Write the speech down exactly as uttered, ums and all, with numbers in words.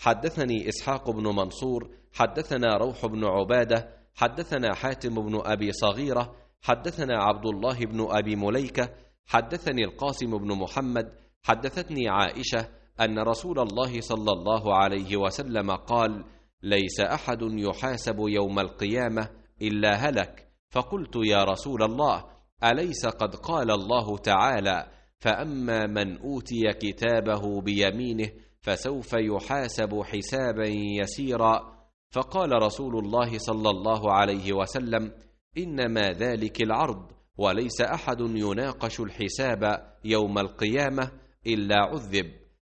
حدثني إسحاق بن منصور حدثنا روح بن عبادة حدثنا حاتم بن أبي صغيرة حدثنا عبد الله بن أبي مليكة حدثني القاسم بن محمد حدثتني عائشة أن رسول الله صلى الله عليه وسلم قال: ليس أحد يحاسب يوم القيامة إلا هلك. فقلت: يا رسول الله، أليس قد قال الله تعالى: فأما من أوتي كتابه بيمينه فسوف يحاسب حسابا يسيرا؟ فقال رسول الله صلى الله عليه وسلم: إنما ذلك العرض، وليس أحد يناقش الحساب يوم القيامة إلا عذب.